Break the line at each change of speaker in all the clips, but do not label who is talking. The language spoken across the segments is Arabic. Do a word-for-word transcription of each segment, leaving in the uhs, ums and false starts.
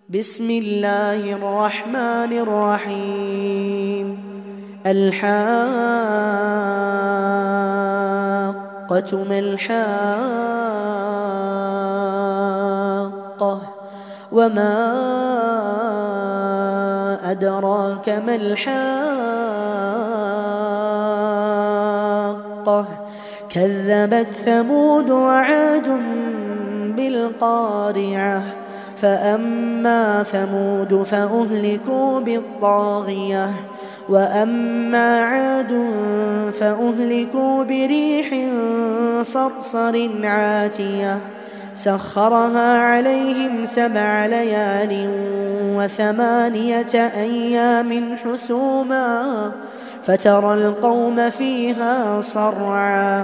بسم الله الرحمن الرحيم. الحاقة ما الحاقة وما أدراك ما الحاقة كذبت ثمود وعاد بالقارعة فأما ثمود فأهلكوا بالطاغية وأما عاد فأهلكوا بريح صرصر عاتية سخرها عليهم سبع ليال وثمانية أيام حسوما فترى القوم فيها صرعا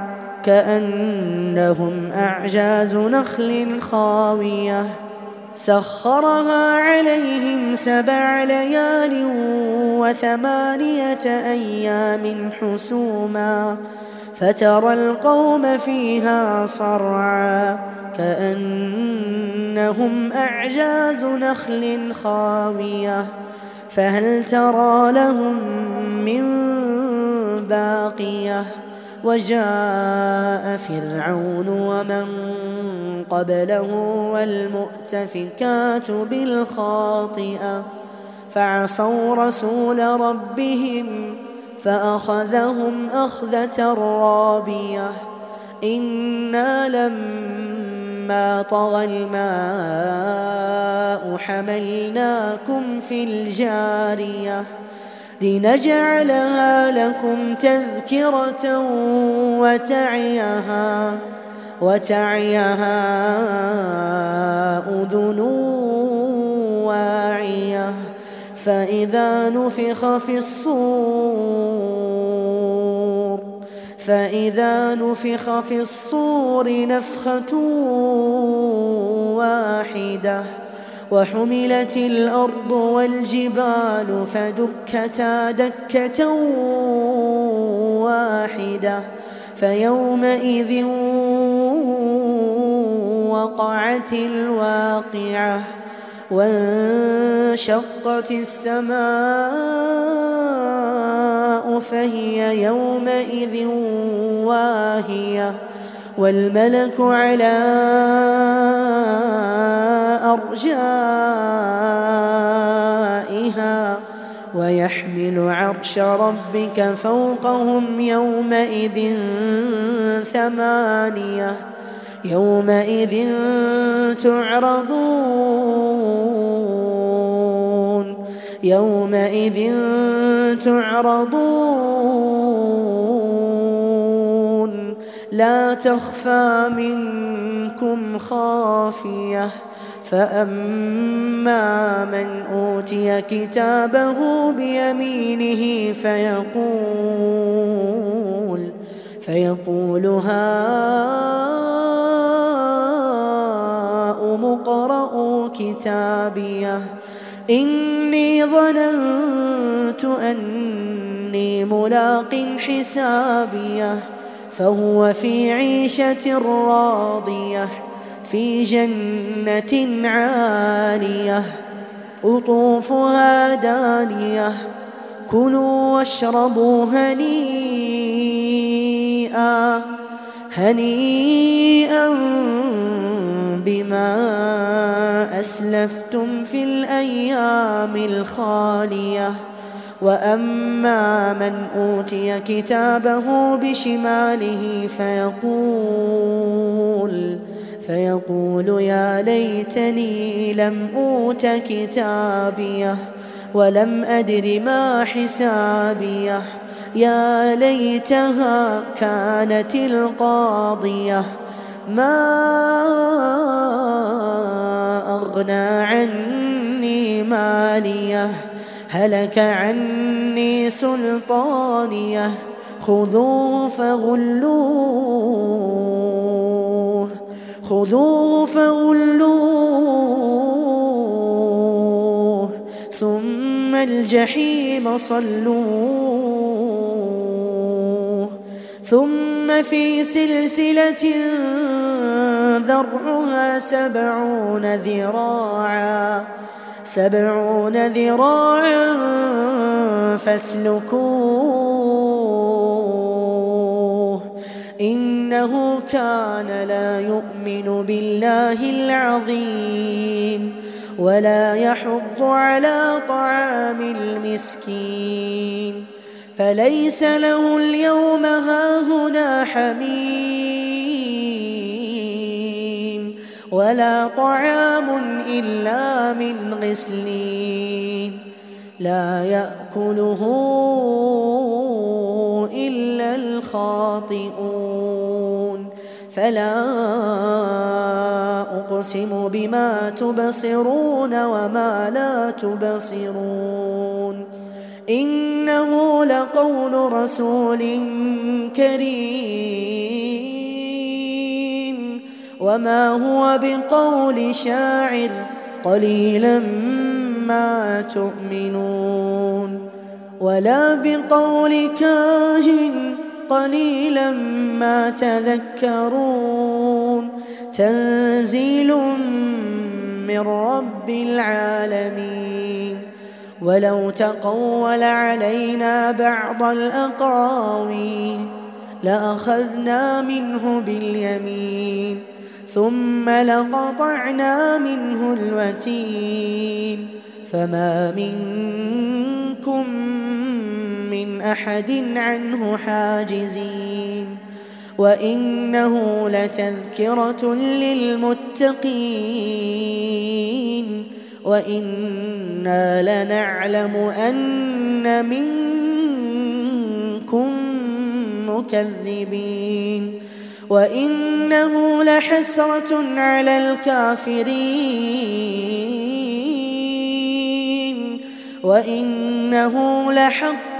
كأنهم أعجاز نخل خاوية سخرها عليهم سبع ليال وثمانية أيام حسوما فترى القوم فيها صرعا كأنهم أعجاز نخل خاوية فهل ترى لهم من باقية وجاء فرعون ومن قبله والمؤتفكات بالخاطئة فعصوا رسول ربهم فأخذهم أخذة رابية إنا لما طغى الماء حملناكم في الجارية لنجعلها لكم تذكرة وتعيها وتعيها أذن واعية فإذا نفخ في الصور فإذا نفخ في الصور نفخة واحدة وحملت الأرض والجبال فدكتا دكة واحدة فيومئذ وقعت الواقعة وانشقت السماء فهي يومئذ واهية والملك على أرجائها ويحمل عرش ربك فوقهم يومئذ ثمانية يومئذ تعرضون يومئذ تعرضون لا تخفى منكم خافية فأما من أوتي كتابه بيمينه فيقول فيقول هاؤم اقرءوا كتابيه إني ظننت أني ملاق حسابيه فهو في عيشة راضية في جنة عالية قطوفها دانية كلوا واشربوا هنيئا هنيئا بما أسلفتم في الأيام الخالية وأما من أوتي كتابه بشماله فيقول فيقول يا ليتني لم أوت كتابيه ولم أدر ما حسابيه يا ليتها كانت القاضية ما أغنى عني ماليه هلك عني سلطانيه خذوه فغلوه خذوه فغلوه ثم الجحيم صلوه ثم في سلسلة ذرعها سبعون ذراعا سبعون ذراعا فاسلكوه إنه كان لا يؤمن بالله العظيم ولا يحض على طعام المسكين فليس له اليوم هاهنا حميم ولا طعام إلا من غسلين لا يأكله إلا الخاطئون فلا أقسم بما تبصرون وما لا تبصرون إنه لقول رسول كريم وما هو بقول شاعر قليلا ما تؤمنون ولا بقول كاهن قليلا ما تذكرون تنزيل من رب العالمين ولو تقول علينا بعض الأقاويل لأخذنا منه باليمين ثم لقطعنا منه الوتين فما منكم من أحد عنه حاجزين وإنه لتذكرة للمتقين وإنا لنعلم أن منكم مكذبين وإنه لحسرة على الكافرين وإنه لحق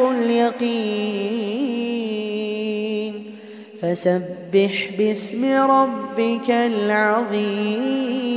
اليقين فسبح باسم ربك العظيم.